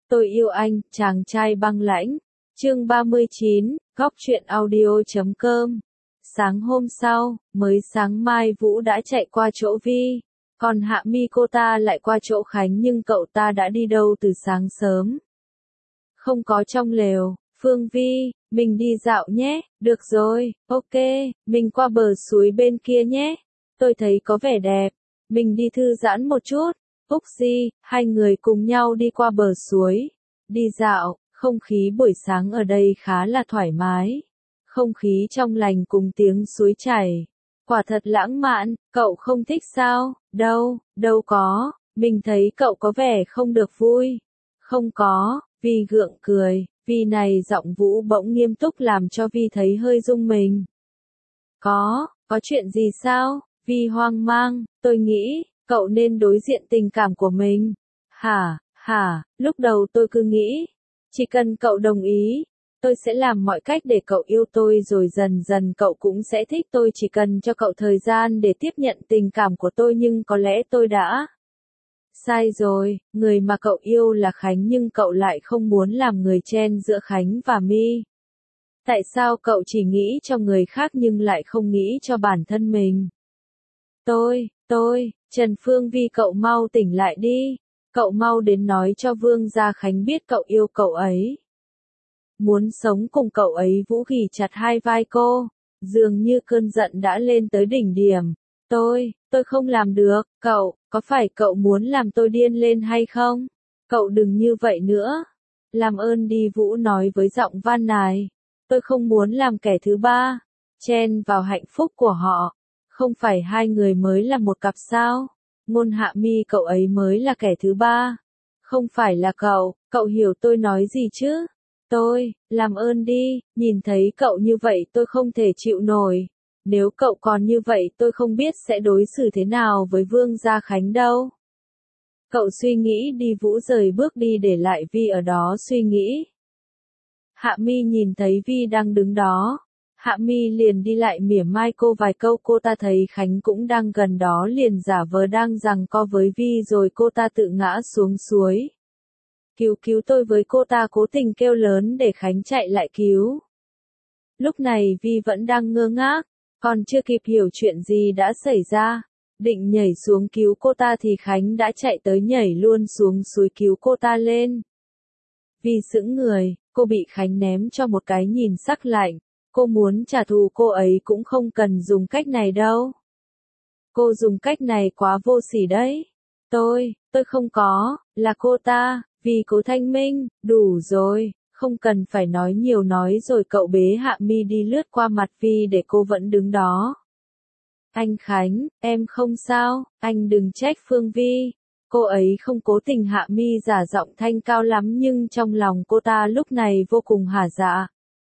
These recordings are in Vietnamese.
Tôi yêu anh, chàng trai băng lãnh. Chương 39, góc truyện audio.com. Sáng hôm sau, mới sáng mai Vũ đã chạy qua chỗ Vi, còn Hạ Mi cô ta lại qua chỗ Khánh, nhưng cậu ta đã đi đâu từ sáng sớm. Không có trong lều. Phương Vi, mình đi dạo nhé. Được rồi, ok, mình qua bờ suối bên kia nhé. Tôi thấy có vẻ đẹp. Mình đi thư giãn một chút. Úc Di, hai người cùng nhau đi qua bờ suối. Đi dạo, không khí buổi sáng ở đây khá là thoải mái. Không khí trong lành cùng tiếng suối chảy. Quả thật lãng mạn, cậu không thích sao? Đâu có, mình thấy cậu có vẻ không được vui. Không có, Vi gượng cười, Vi này giọng Vũ bỗng nghiêm túc làm cho Vi thấy hơi rung mình. Có chuyện gì sao? Vi hoang mang, tôi nghĩ, cậu nên đối diện tình cảm của mình. Hả, lúc đầu tôi cứ nghĩ, chỉ cần cậu đồng ý, tôi sẽ làm mọi cách để cậu yêu tôi, rồi dần dần cậu cũng sẽ thích tôi, chỉ cần cho cậu thời gian để tiếp nhận tình cảm của tôi, nhưng có lẽ tôi đã sai rồi, người mà cậu yêu là Khánh nhưng cậu lại không muốn làm người chen giữa Khánh và Mi. Tại sao cậu chỉ nghĩ cho người khác nhưng lại không nghĩ cho bản thân mình? Trần Phương Vi, cậu mau tỉnh lại đi. Cậu mau đến nói cho Vương Gia Khánh biết cậu yêu cậu ấy. Muốn sống cùng cậu ấy. Vũ ghì chặt hai vai cô. Dường như cơn giận đã lên tới đỉnh điểm. Tôi không làm được. Cậu, có phải cậu muốn làm tôi điên lên hay không? Cậu đừng như vậy nữa. Làm ơn đi, Vũ nói với giọng van nài. Tôi không muốn làm kẻ thứ ba, chen vào hạnh phúc của họ. Không phải hai người mới là một cặp sao? Ngôn Hạ Mi, cậu ấy mới là kẻ thứ ba. Không phải là cậu hiểu tôi nói gì chứ? Làm ơn đi, nhìn thấy cậu như vậy tôi không thể chịu nổi. Nếu cậu còn như vậy tôi không biết sẽ đối xử thế nào với Vương Gia Khánh đâu. Cậu suy nghĩ đi. Vũ rời bước đi để lại Vi ở đó suy nghĩ. Hạ Mi nhìn thấy Vi đang đứng đó. Hạ Mi liền đi lại mỉa mai cô vài câu. Cô ta thấy Khánh cũng đang gần đó liền giả vờ đang giằng co với Vi, rồi cô ta tự ngã xuống suối. Cứu tôi với, cô ta cố tình kêu lớn để Khánh chạy lại cứu. Lúc này Vi vẫn đang ngơ ngác, còn chưa kịp hiểu chuyện gì đã xảy ra. Định nhảy xuống cứu cô ta thì Khánh đã chạy tới nhảy luôn xuống suối cứu cô ta lên. Vi sững người, cô bị Khánh ném cho một cái nhìn sắc lạnh. Cô muốn trả thù cô ấy cũng không cần dùng cách này đâu. Cô dùng cách này quá vô sỉ đấy. Tôi không có, là cô ta. Vì cố thanh minh, đủ rồi, không cần phải nói nhiều. Nói rồi cậu bế Hạ Mi đi lướt qua mặt Vi để cô vẫn đứng đó. Anh Khánh, em không sao, anh đừng trách Phương Vi. Cô ấy không cố tình. Hạ Mi giả giọng thanh cao lắm nhưng trong lòng cô ta lúc này vô cùng hả dạ.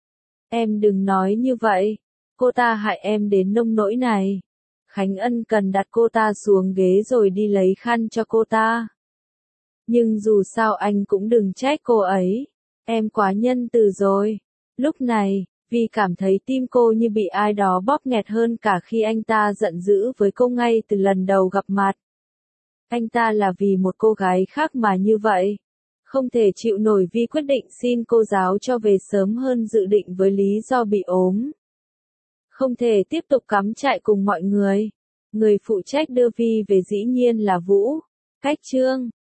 Em đừng nói như vậy, cô ta hại em đến nông nỗi này. Khánh ân cần đặt cô ta xuống ghế rồi đi lấy khăn cho cô ta. Nhưng dù sao anh cũng đừng trách cô ấy, em quá nhân từ rồi. Lúc này, Vi cảm thấy tim cô như bị ai đó bóp nghẹt hơn cả khi anh ta giận dữ với cô ngay từ lần đầu gặp mặt. Anh ta là vì một cô gái khác mà như vậy. Không thể chịu nổi, Vi quyết định xin cô giáo cho về sớm hơn dự định với lý do bị ốm. Không thể tiếp tục cắm trại cùng mọi người. Người phụ trách đưa Vi về dĩ nhiên là Vũ. Cách chương